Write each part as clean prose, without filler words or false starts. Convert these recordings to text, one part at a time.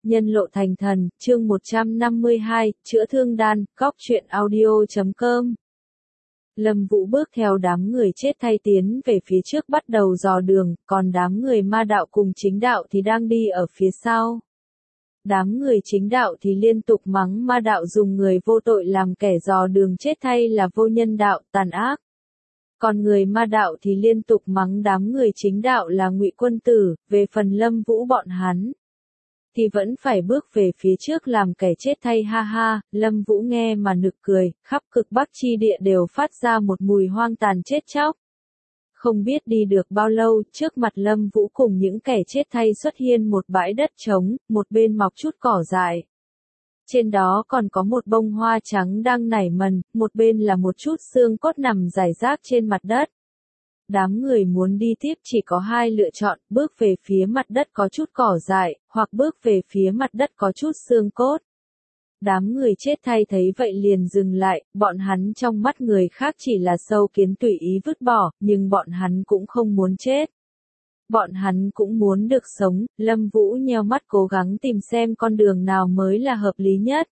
Nhân lộ thành thần, chương 152, chữa thương đan, góc truyện audio.com. Lâm Vũ bước theo đám người chết thay tiến về phía trước bắt đầu dò đường, còn đám người ma đạo cùng chính đạo thì đang đi ở phía sau. Đám người chính đạo thì liên tục mắng ma đạo dùng người vô tội làm kẻ dò đường chết thay là vô nhân đạo, tàn ác. Còn người ma đạo thì liên tục mắng đám người chính đạo là ngụy quân tử, về phần Lâm Vũ bọn hắn thì vẫn phải bước về phía trước làm kẻ chết thay ha ha. Lâm Vũ nghe mà nực cười, khắp cực Bắc chi địa đều phát ra một mùi hoang tàn chết chóc. Không biết đi được bao lâu, trước mặt Lâm Vũ cùng những kẻ chết thay xuất hiện một bãi đất trống, một bên mọc chút cỏ dại. Trên đó còn có một bông hoa trắng đang nảy mầm, một bên là một chút xương cốt nằm rải rác trên mặt đất. Đám người muốn đi tiếp chỉ có hai lựa chọn, bước về phía mặt đất có chút cỏ dại, hoặc bước về phía mặt đất có chút xương cốt. Đám người chết thay thấy vậy liền dừng lại, bọn hắn trong mắt người khác chỉ là sâu kiến tùy ý vứt bỏ, nhưng bọn hắn cũng không muốn chết. Bọn hắn cũng muốn được sống. Lâm Vũ nheo mắt cố gắng tìm xem con đường nào mới là hợp lý nhất.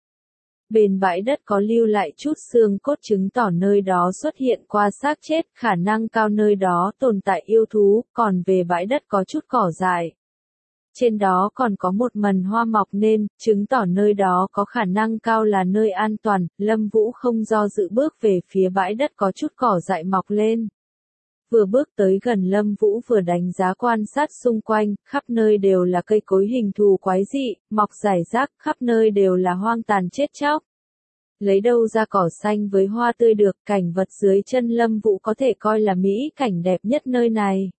Bên bãi đất có lưu lại chút xương cốt chứng tỏ nơi đó xuất hiện qua xác chết, khả năng cao nơi đó tồn tại yêu thú, còn về bãi đất có chút cỏ dại. Trên đó còn có một mần hoa mọc nên, chứng tỏ nơi đó có khả năng cao là nơi an toàn. Lâm Vũ không do dự bước về phía bãi đất có chút cỏ dại mọc lên. Vừa bước tới gần Lâm Vũ vừa đánh giá quan sát xung quanh, khắp nơi đều là cây cối hình thù quái dị, mọc rải rác, khắp nơi đều là hoang tàn chết chóc. Lấy đâu ra cỏ xanh với hoa tươi được, cảnh vật dưới chân Lâm Vũ có thể coi là mỹ cảnh đẹp nhất nơi này.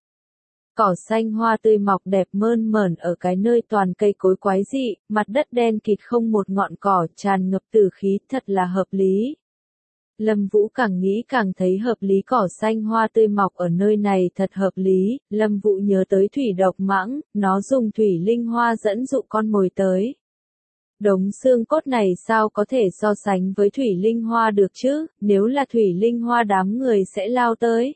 Cỏ xanh hoa tươi mọc đẹp mơn mởn ở cái nơi toàn cây cối quái dị, mặt đất đen kịt không một ngọn cỏ, tràn ngập tử khí, thật là hợp lý. Lâm Vũ càng nghĩ càng thấy hợp lý, cỏ xanh hoa tươi mọc ở nơi này thật hợp lý. Lâm Vũ nhớ tới thủy độc mãng, nó dùng thủy linh hoa dẫn dụ con mồi tới. Đống xương cốt này sao có thể so sánh với thủy linh hoa được chứ, nếu là thủy linh hoa đám người sẽ lao tới.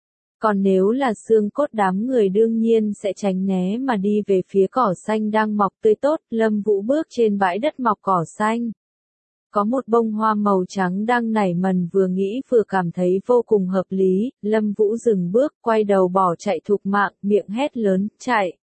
Còn nếu là xương cốt đám người đương nhiên sẽ tránh né mà đi về phía cỏ xanh đang mọc tươi tốt. Lâm Vũ bước trên bãi đất mọc cỏ xanh. Có một bông hoa màu trắng đang nảy mầm, vừa nghĩ vừa cảm thấy vô cùng hợp lý. Lâm Vũ dừng bước, quay đầu bỏ chạy thục mạng, miệng hét lớn, chạy.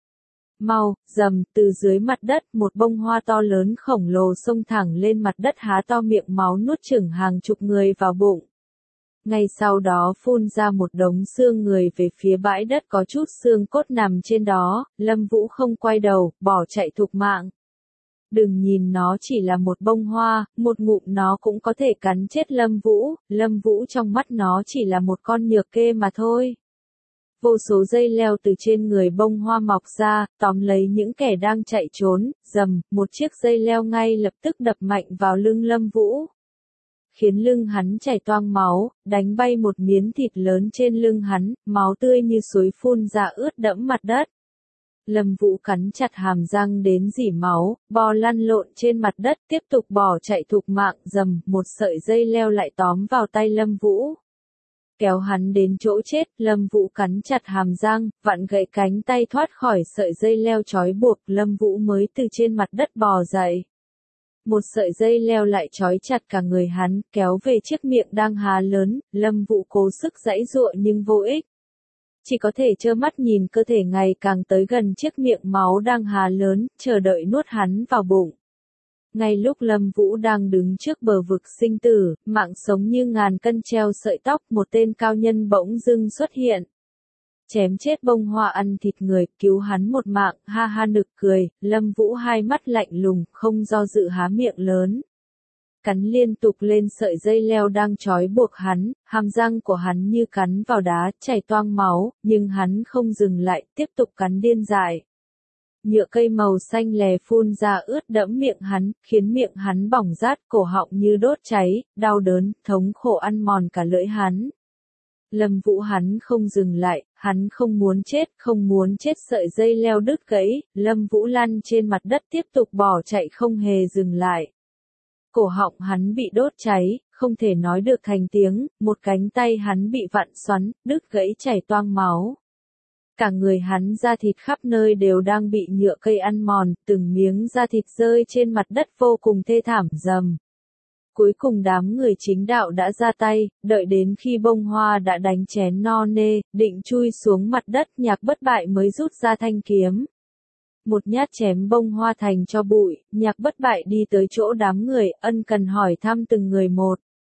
Mau, rầm, từ dưới mặt đất, một bông hoa to lớn khổng lồ xông thẳng lên mặt đất, há to miệng máu nuốt chửng hàng chục người vào bụng. Ngay sau đó phun ra một đống xương người về phía bãi đất có chút xương cốt nằm trên đó. Lâm Vũ không quay đầu, bỏ chạy thục mạng. Đừng nhìn nó chỉ là một bông hoa, một ngụm nó cũng có thể cắn chết Lâm Vũ. Lâm Vũ trong mắt nó chỉ là một con nhược kê mà thôi. Vô số dây leo từ trên người bông hoa mọc ra, tóm lấy những kẻ đang chạy trốn. Rầm, một chiếc dây leo ngay lập tức đập mạnh vào lưng Lâm Vũ, khiến lưng hắn chảy toang máu, đánh bay một miếng thịt lớn trên lưng hắn, máu tươi như suối phun ra ướt đẫm mặt đất. Lâm Vũ cắn chặt hàm răng đến rỉ máu, bò lăn lộn trên mặt đất, tiếp tục bỏ chạy thục mạng. Rầm, một sợi dây leo lại tóm vào tay Lâm Vũ, kéo hắn đến chỗ chết. Lâm Vũ cắn chặt hàm răng, vặn gãy cánh tay thoát khỏi sợi dây leo trói buộc. Lâm Vũ mới từ trên mặt đất bò dậy. Một sợi dây leo lại trói chặt cả người hắn, kéo về chiếc miệng đang há lớn. Lâm Vũ cố sức giãy giụa nhưng vô ích. Chỉ có thể trơ mắt nhìn cơ thể ngày càng tới gần chiếc miệng máu đang há lớn, chờ đợi nuốt hắn vào bụng. Ngay lúc Lâm Vũ đang đứng trước bờ vực sinh tử, mạng sống như ngàn cân treo sợi tóc, một tên cao nhân bỗng dưng xuất hiện. Chém chết bông hoa ăn thịt người, cứu hắn một mạng, ha ha nực cười. Lâm Vũ hai mắt lạnh lùng, không do dự há miệng lớn, cắn liên tục lên sợi dây leo đang trói buộc hắn. Hàm răng của hắn như cắn vào đá, chảy toang máu, nhưng hắn không dừng lại, tiếp tục cắn điên dại. Nhựa cây màu xanh lè phun ra ướt đẫm miệng hắn, khiến miệng hắn bỏng rát, cổ họng như đốt cháy, đau đớn, thống khổ ăn mòn cả lưỡi hắn. Lâm Vũ hắn không dừng lại, hắn không muốn chết, không muốn chết. Sợi dây leo đứt gãy, Lâm Vũ lăn trên mặt đất tiếp tục bỏ chạy không hề dừng lại. Cổ họng hắn bị đốt cháy, không thể nói được thành tiếng, một cánh tay hắn bị vặn xoắn, đứt gãy chảy toang máu. cả người hắn da thịt khắp nơi đều đang bị nhựa cây ăn mòn, từng miếng da thịt rơi trên mặt đất vô cùng thê thảm rầm. Cuối cùng đám người chính đạo đã ra tay, đợi đến khi bông hoa đã đánh chén no nê, định chui xuống mặt đất, Nhạc Bất Bại mới rút ra thanh kiếm. Một nhát chém bông hoa thành cho bụi, Nhạc Bất Bại đi tới chỗ đám người, ân cần hỏi thăm từng người một.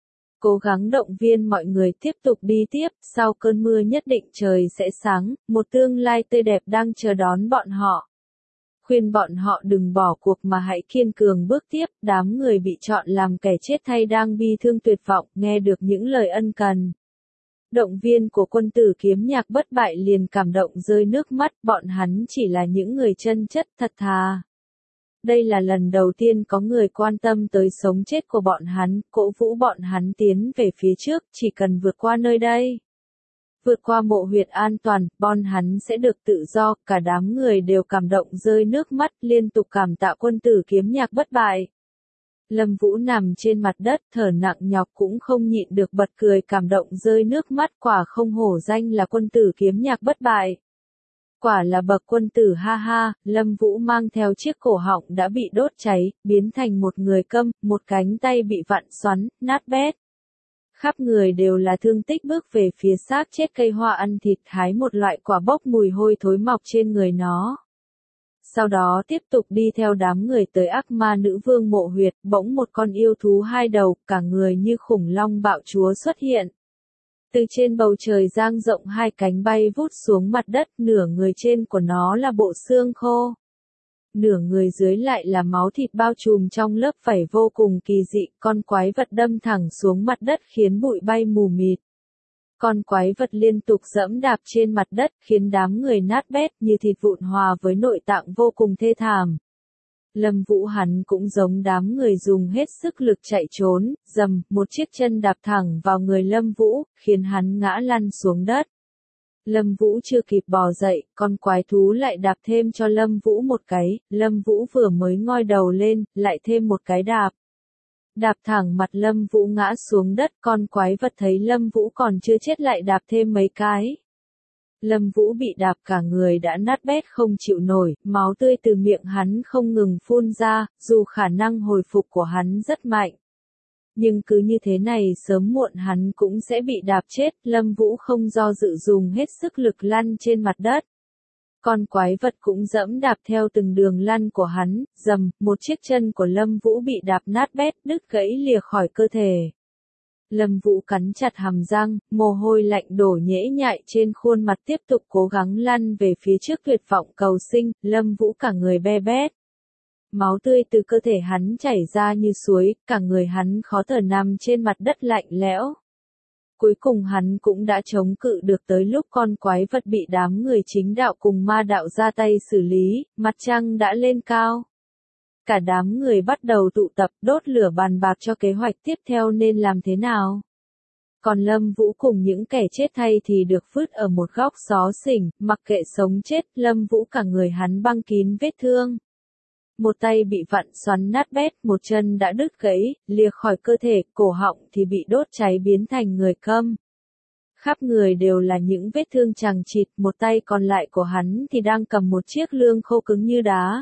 Cố gắng động viên mọi người tiếp tục đi tiếp, sau cơn mưa nhất định trời sẽ sáng, một tương lai tươi đẹp đang chờ đón bọn họ. Khuyên bọn họ đừng bỏ cuộc mà hãy kiên cường bước tiếp, đám người bị chọn làm kẻ chết thay đang bi thương tuyệt vọng, nghe được những lời ân cần. Động viên của quân tử kiếm Nhạc Bất Bại liền cảm động rơi nước mắt, bọn hắn chỉ là những người chân chất thật thà. Đây là lần đầu tiên có người quan tâm tới sống chết của bọn hắn, cổ vũ bọn hắn tiến về phía trước, chỉ cần vượt qua nơi đây. Vượt qua mộ huyệt an toàn, bọn hắn sẽ được tự do, cả đám người đều cảm động rơi nước mắt, liên tục cảm tạ quân tử kiếm Nhạc Bất Bại. Lâm Vũ nằm trên mặt đất, thở nặng nhọc cũng không nhịn được bật cười cảm động rơi nước mắt, quả không hổ danh là quân tử kiếm Nhạc Bất Bại. Quả là bậc quân tử ha ha, Lâm Vũ mang theo chiếc cổ họng đã bị đốt cháy, biến thành một người câm, một cánh tay bị vặn xoắn, nát bét. Khắp người đều là thương tích, bước về phía xác chết cây hoa ăn thịt, hái một loại quả bốc mùi hôi thối mọc trên người nó. Sau đó tiếp tục đi theo đám người tới ác ma nữ vương mộ huyệt, bỗng một con yêu thú hai đầu, cả người như khủng long bạo chúa xuất hiện. Từ trên bầu trời dang rộng hai cánh bay vút xuống mặt đất, nửa người trên của nó là bộ xương khô. Nửa người dưới lại là máu thịt bao trùm trong lớp vảy vô cùng kỳ dị, con quái vật đâm thẳng xuống mặt đất khiến bụi bay mù mịt. Con quái vật liên tục giẫm đạp trên mặt đất khiến đám người nát bét như thịt vụn hòa với nội tạng vô cùng thê thảm. Lâm Vũ hắn cũng giống đám người dùng hết sức lực chạy trốn, dầm, một chiếc chân đạp thẳng vào người Lâm Vũ, khiến hắn ngã lăn xuống đất. Lâm Vũ chưa kịp bò dậy, con quái thú lại đạp thêm cho Lâm Vũ một cái, Lâm Vũ vừa mới ngoi đầu lên, lại thêm một cái đạp. Đạp thẳng mặt Lâm Vũ ngã xuống đất, con quái vật thấy Lâm Vũ còn chưa chết lại đạp thêm mấy cái. Lâm Vũ bị đạp cả người đã nát bét không chịu nổi, máu tươi từ miệng hắn không ngừng phun ra, dù khả năng hồi phục của hắn rất mạnh. Nhưng cứ như thế này sớm muộn hắn cũng sẽ bị đạp chết, Lâm Vũ không do dự dùng hết sức lực lăn trên mặt đất. Con quái vật cũng dẫm đạp theo từng đường lăn của hắn, dầm, một chiếc chân của Lâm Vũ bị đạp nát bét, đứt gãy lìa khỏi cơ thể. Lâm Vũ cắn chặt hàm răng, mồ hôi lạnh đổ nhễ nhại trên khuôn mặt tiếp tục cố gắng lăn về phía trước tuyệt vọng cầu sinh, Lâm Vũ cả người be bét. Máu tươi từ cơ thể hắn chảy ra như suối, cả người hắn khó thở nằm trên mặt đất lạnh lẽo. Cuối cùng hắn cũng đã chống cự được tới lúc con quái vật bị đám người chính đạo cùng ma đạo ra tay xử lý, mặt trăng đã lên cao. Cả đám người bắt đầu tụ tập đốt lửa bàn bạc cho kế hoạch tiếp theo nên làm thế nào. Còn Lâm Vũ cùng những kẻ chết thay thì được vứt ở một góc xó xỉnh, mặc kệ sống chết, Lâm Vũ cả người hắn băng kín vết thương. Một tay bị vặn xoắn nát bét, một chân đã đứt gãy, lìa khỏi cơ thể, cổ họng thì bị đốt cháy biến thành người câm. Khắp người đều là những vết thương chằng chịt, một tay còn lại của hắn thì đang cầm một chiếc lương khô cứng như đá.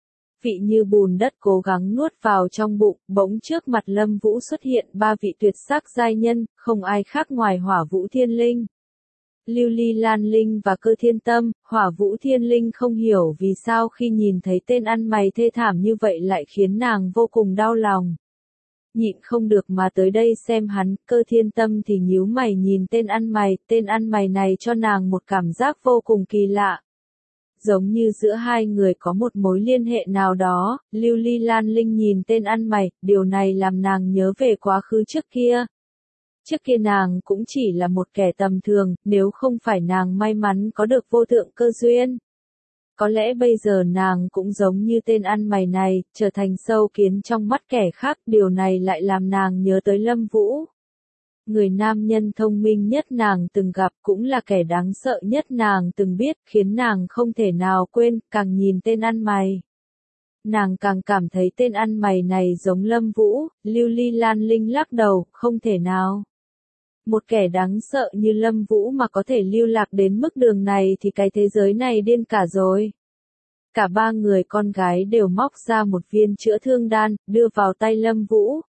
Vị như bùn đất cố gắng nuốt vào trong bụng, bỗng trước mặt Lâm Vũ xuất hiện ba vị tuyệt sắc giai nhân, không ai khác ngoài Hỏa Vũ Thiên Linh, Lưu Ly Lan Linh và Cơ Thiên Tâm. Hỏa Vũ Thiên Linh không hiểu vì sao khi nhìn thấy tên ăn mày thê thảm như vậy lại khiến nàng vô cùng đau lòng. Nhịn không được mà tới đây xem hắn, Cơ Thiên Tâm thì nhíu mày nhìn tên ăn mày này cho nàng một cảm giác vô cùng kỳ lạ. Giống như giữa hai người có một mối liên hệ nào đó, Lưu Ly Lan Linh nhìn tên ăn mày, điều này làm nàng nhớ về quá khứ trước kia. Trước kia nàng cũng chỉ là một kẻ tầm thường, nếu không phải nàng may mắn có được vô thượng cơ duyên. Có lẽ bây giờ nàng cũng giống như tên ăn mày này, trở thành sâu kiến trong mắt kẻ khác, điều này lại làm nàng nhớ tới Lâm Vũ. Người nam nhân thông minh nhất nàng từng gặp cũng là kẻ đáng sợ nhất nàng từng biết, khiến nàng không thể nào quên, càng nhìn tên ăn mày. Nàng càng cảm thấy tên ăn mày này giống Lâm Vũ. Lưu Ly Lan Linh lắc đầu, không thể nào. Một kẻ đáng sợ như Lâm Vũ mà có thể lưu lạc đến mức đường này thì cái thế giới này điên cả rồi. Cả ba người con gái đều móc ra một viên chữa thương đan, đưa vào tay Lâm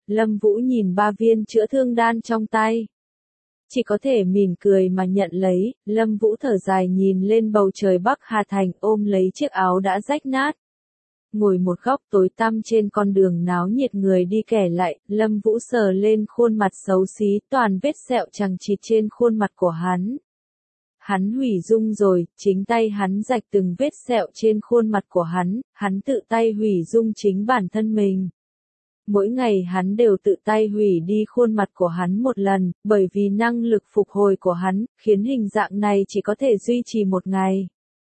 Vũ nhìn ba viên chữa thương đan trong tay. Chỉ có thể mỉm cười mà nhận lấy, Lâm Vũ thở dài nhìn lên bầu trời Bắc Hà Thành ôm lấy chiếc áo đã rách nát. Ngồi một góc tối tăm trên con đường náo nhiệt người đi kẻ lại, Lâm Vũ sờ lên khuôn mặt xấu xí toàn vết sẹo chằng chịt trên khuôn mặt của hắn. Hắn hủy dung rồi, chính tay hắn rạch từng vết sẹo trên khuôn mặt của hắn tự tay hủy dung chính bản thân mình. Mỗi ngày hắn đều tự tay hủy đi khuôn mặt của hắn một lần, bởi vì năng lực phục hồi của hắn, khiến hình dạng này chỉ có thể duy trì một ngày.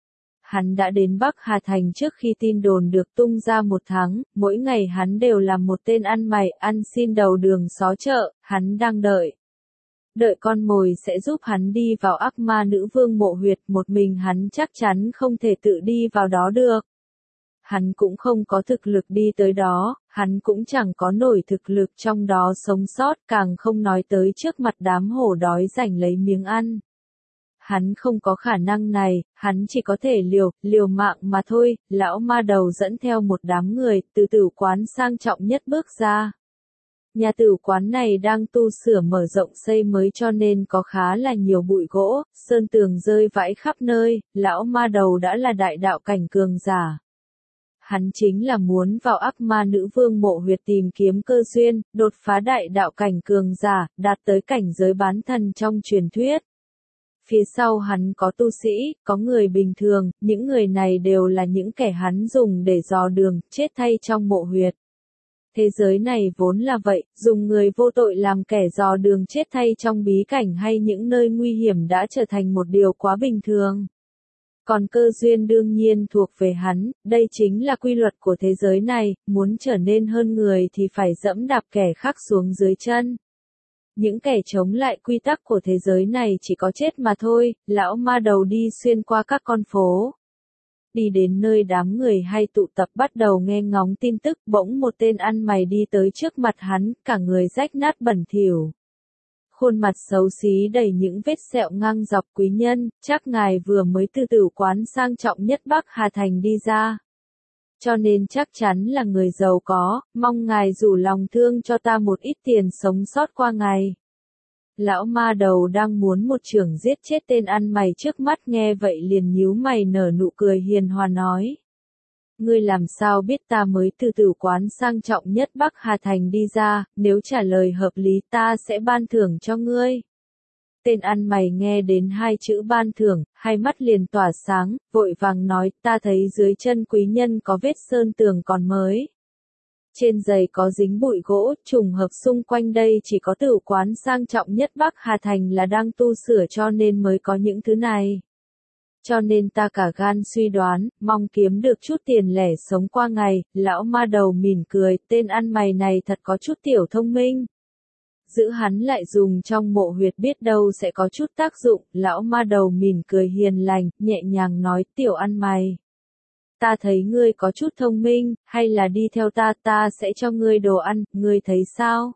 Hắn đã đến Bắc Hà Thành trước khi tin đồn được tung ra một tháng, mỗi ngày hắn đều làm một tên ăn mày, ăn xin đầu đường xó chợ, hắn đang đợi. Đợi con mồi sẽ giúp hắn đi vào ác ma nữ vương mộ huyệt, một mình hắn chắc chắn không thể tự đi vào đó được. Hắn cũng không có thực lực đi tới đó, hắn cũng chẳng có nổi thực lực trong đó sống sót, càng không nói tới trước mặt đám hổ đói giành lấy miếng ăn. Hắn không có khả năng này, hắn chỉ có thể liều mạng mà thôi. Lão ma đầu dẫn theo một đám người, từ tử quán sang trọng nhất bước ra. Nhà tử quán này đang tu sửa mở rộng xây mới cho nên có khá là nhiều bụi gỗ, sơn tường rơi vãi khắp nơi, lão ma đầu đã là đại đạo cảnh cường giả. Hắn chính là muốn vào ác ma nữ vương mộ huyệt tìm kiếm cơ duyên, đột phá đại đạo cảnh cường giả, đạt tới cảnh giới bán thần trong truyền thuyết. Phía sau hắn có tu sĩ, có người bình thường, những người này đều là những kẻ hắn dùng để dò đường, chết thay trong mộ huyệt. Thế giới này vốn là vậy, dùng người vô tội làm kẻ dò đường chết thay trong bí cảnh hay những nơi nguy hiểm đã trở thành một điều quá bình thường. Còn cơ duyên đương nhiên thuộc về hắn, đây chính là quy luật của thế giới này, muốn trở nên hơn người thì phải dẫm đạp kẻ khác xuống dưới chân. Những kẻ chống lại quy tắc của thế giới này chỉ có chết mà thôi. Lão ma đầu đi xuyên qua các con phố. Đi đến nơi đám người hay tụ tập bắt đầu nghe ngóng tin tức, bỗng một tên ăn mày đi tới trước mặt hắn, cả người rách nát bẩn thỉu. Khuôn mặt xấu xí đầy những vết sẹo ngang dọc. Quý nhân, chắc ngài vừa mới từ tử quán sang trọng nhất Bắc Hà Thành đi ra. Cho nên chắc chắn là người giàu có, mong ngài rủ lòng thương cho ta một ít tiền sống sót qua ngày. Lão ma đầu đang muốn một chưởng giết chết tên ăn mày trước mắt, nghe vậy liền nhíu mày nở nụ cười hiền hòa nói. Ngươi làm sao biết ta mới từ tử quán sang trọng nhất Bắc Hà Thành đi ra, nếu trả lời hợp lý ta sẽ ban thưởng cho ngươi. Tên ăn mày nghe đến hai chữ ban thưởng, hai mắt liền tỏa sáng, vội vàng nói, ta thấy dưới chân quý nhân có vết sơn tường còn mới. Trên giày có dính bụi gỗ, trùng hợp xung quanh đây chỉ có tử quán sang trọng nhất Bắc Hà Thành là đang tu sửa cho nên mới có những thứ này. Cho nên ta cả gan suy đoán, mong kiếm được chút tiền lẻ sống qua ngày. Lão ma đầu mỉm cười, tên ăn mày này thật có chút tiểu thông minh. Giữ hắn lại dùng trong mộ huyệt biết đâu sẽ có chút tác dụng. Lão ma đầu mỉm cười hiền lành, nhẹ nhàng nói, tiểu ăn mày. Ta thấy ngươi có chút thông minh, hay là đi theo ta sẽ cho ngươi đồ ăn, ngươi thấy sao?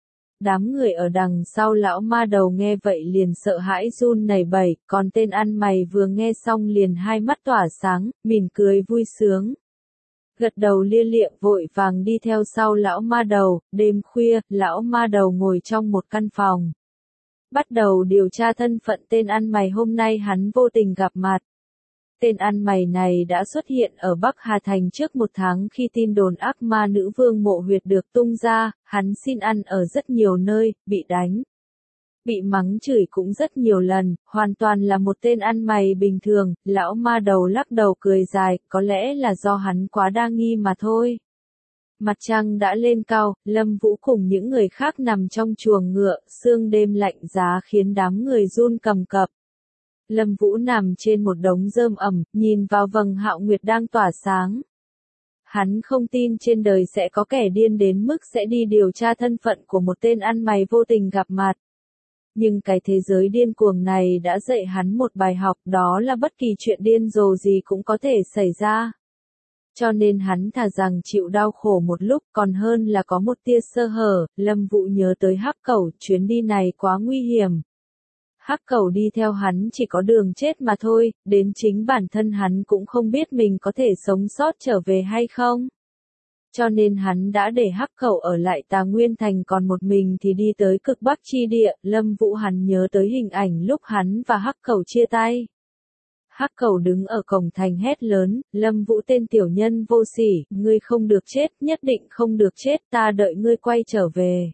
Đám người ở đằng sau lão ma đầu nghe vậy liền sợ hãi run nảy bẩy, còn tên ăn mày vừa nghe xong liền hai mắt tỏa sáng, mỉm cười vui sướng. Gật đầu lia lịa vội vàng đi theo sau lão ma đầu. Đêm khuya, lão ma đầu ngồi trong một căn phòng. Bắt đầu điều tra thân phận tên ăn mày hôm nay hắn vô tình gặp mặt. Tên ăn mày này đã xuất hiện ở Bắc Hà Thành trước một tháng khi tin đồn ác ma nữ vương mộ huyệt được tung ra, hắn xin ăn ở rất nhiều nơi, bị đánh. Bị mắng chửi cũng rất nhiều lần, hoàn toàn là một tên ăn mày bình thường. Lão ma đầu lắc đầu cười dài, có lẽ là do hắn quá đa nghi mà thôi. Mặt trăng đã lên cao, Lâm Vũ cùng những người khác nằm trong chuồng ngựa, sương đêm lạnh giá khiến đám người run cầm cập. Lâm Vũ nằm trên một đống rơm ẩm, nhìn vào vầng hạo nguyệt đang tỏa sáng. Hắn không tin trên đời sẽ có kẻ điên đến mức sẽ đi điều tra thân phận của một tên ăn mày vô tình gặp mặt. Nhưng cái thế giới điên cuồng này đã dạy hắn một bài học, đó là bất kỳ chuyện điên rồ gì cũng có thể xảy ra. Cho nên hắn thà rằng chịu đau khổ một lúc còn hơn là có một tia sơ hở. Lâm Vũ nhớ tới Hắc Cẩu, chuyến đi này quá nguy hiểm. Hắc Cẩu đi theo hắn chỉ có đường chết mà thôi, đến chính bản thân hắn cũng không biết mình có thể sống sót trở về hay không. Cho nên hắn đã để Hắc Cẩu ở lại Tà Nguyên Thành, còn một mình thì đi tới cực Bắc chi địa. Lâm Vũ hắn nhớ tới hình ảnh lúc hắn và Hắc Cẩu chia tay. Hắc Cẩu đứng ở cổng thành hét lớn, Lâm Vũ tên tiểu nhân vô sỉ, ngươi không được chết, nhất định không được chết, ta đợi ngươi quay trở về.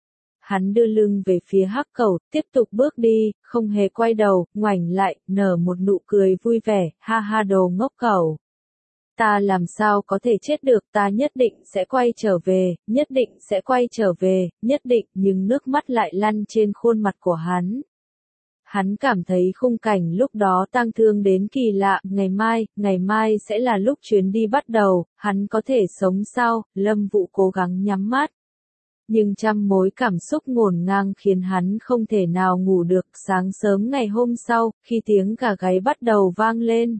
Hắn đưa lưng về phía Hắc Cẩu, tiếp tục bước đi, không hề quay đầu, ngoảnh lại, nở một nụ cười vui vẻ, ha ha đồ ngốc cẩu. Ta làm sao có thể chết được, ta nhất định sẽ quay trở về, nhất định sẽ quay trở về, nhất định, nhưng nước mắt lại lăn trên khuôn mặt của hắn. Hắn cảm thấy khung cảnh lúc đó tang thương đến kỳ lạ, ngày mai sẽ là lúc chuyến đi bắt đầu, hắn có thể sống sao? Lâm Vũ cố gắng nhắm mắt. Nhưng trăm mối cảm xúc ngổn ngang khiến hắn không thể nào ngủ được. Sáng sớm ngày hôm sau, khi tiếng gà gáy bắt đầu vang lên,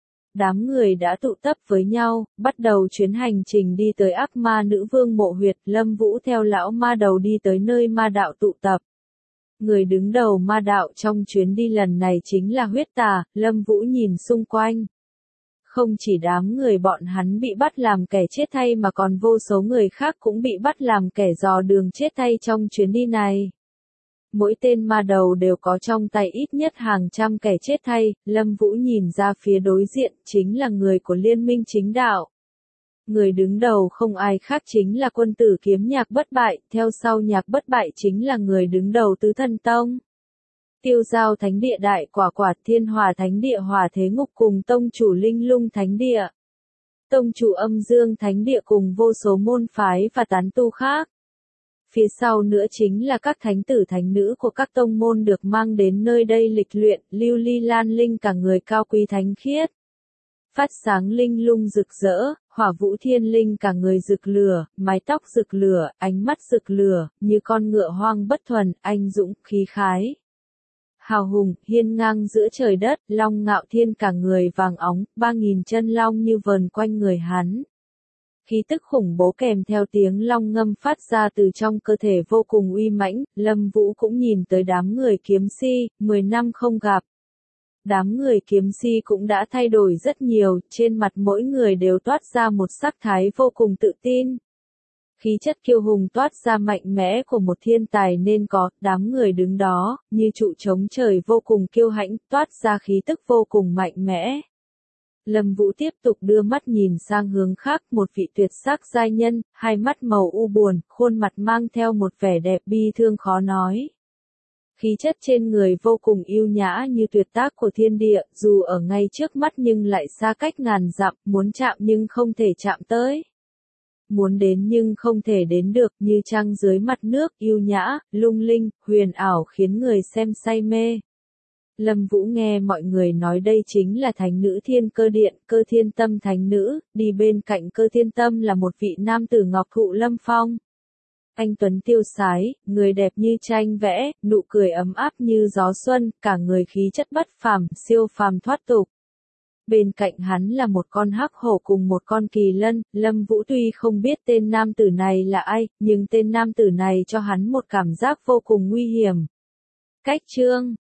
đám người đã tụ tập với nhau, bắt đầu chuyến hành trình đi tới Ác Ma Nữ Vương mộ huyệt. Lâm Vũ theo lão ma đầu đi tới nơi ma đạo tụ tập. Người đứng đầu ma đạo trong chuyến đi lần này chính là Huyết Tà. Lâm Vũ nhìn xung quanh. Không chỉ đám người bọn hắn bị bắt làm kẻ chết thay mà còn vô số người khác cũng bị bắt làm kẻ dò đường chết thay trong chuyến đi này. Mỗi tên ma đầu đều có trong tay ít nhất hàng trăm kẻ chết thay. Lâm Vũ nhìn ra phía đối diện chính là người của Liên minh chính đạo. Người đứng đầu không ai khác chính là quân tử Kiếm Nhạc Bất Bại, theo sau Nhạc Bất Bại chính là người đứng đầu Tứ Thần Tông. Tiêu Giao Thánh Địa Đại Quả Quả, Thiên Hỏa Thánh Địa Hỏa Thế Ngục cùng Tông chủ Linh Lung Thánh Địa. Tông chủ Âm Dương Thánh Địa cùng vô số môn phái và tán tu khác. Phía sau nữa chính là các thánh tử thánh nữ của các tông môn được mang đến nơi đây lịch luyện. Lưu Ly Lan Linh cả người cao quý thánh khiết, phát sáng linh lung rực rỡ. Hỏa Vũ Thiên Linh cả người rực lửa, mái tóc rực lửa, ánh mắt rực lửa, như con ngựa hoang bất thuần, anh dũng, khí khái. Hào hùng, hiên ngang giữa trời đất. Long Ngạo Thiên cả người vàng óng, 3000 chân long như vờn quanh người hắn. Khí tức khủng bố kèm theo tiếng long ngâm phát ra từ trong cơ thể vô cùng uy mãnh. Lâm Vũ cũng nhìn tới đám người kiếm si, 10 năm không gặp. Đám người kiếm si cũng đã thay đổi rất nhiều, trên mặt mỗi người đều toát ra một sắc thái vô cùng tự tin. Khí chất kiêu hùng toát ra mạnh mẽ của một thiên tài nên có. Đám người đứng đó, như trụ trống trời vô cùng kiêu hãnh, toát ra khí tức vô cùng mạnh mẽ. Lâm Vũ tiếp tục đưa mắt nhìn sang hướng khác, một vị tuyệt sắc giai nhân, hai mắt màu u buồn, khuôn mặt mang theo một vẻ đẹp bi thương khó nói. Khí chất trên người vô cùng yêu nhã như tuyệt tác của thiên địa, dù ở ngay trước mắt nhưng lại xa cách ngàn dặm, muốn chạm nhưng không thể chạm tới. Muốn đến nhưng không thể đến được, như trăng dưới mặt nước, yêu nhã, lung linh, huyền ảo khiến người xem say mê. Lâm Vũ nghe mọi người nói đây chính là thánh nữ Thiên Cơ Điện, Cơ Thiên Tâm thánh nữ, đi bên cạnh Cơ Thiên Tâm là một vị nam tử ngọc thụ lâm phong. Anh tuấn tiêu sái, người đẹp như tranh vẽ, nụ cười ấm áp như gió xuân, cả người khí chất bất phàm, siêu phàm thoát tục. Bên cạnh hắn là một con hắc hổ cùng một con kỳ lân. Lâm Vũ tuy không biết tên nam tử này là ai, nhưng tên nam tử này cho hắn một cảm giác vô cùng nguy hiểm. Cách chương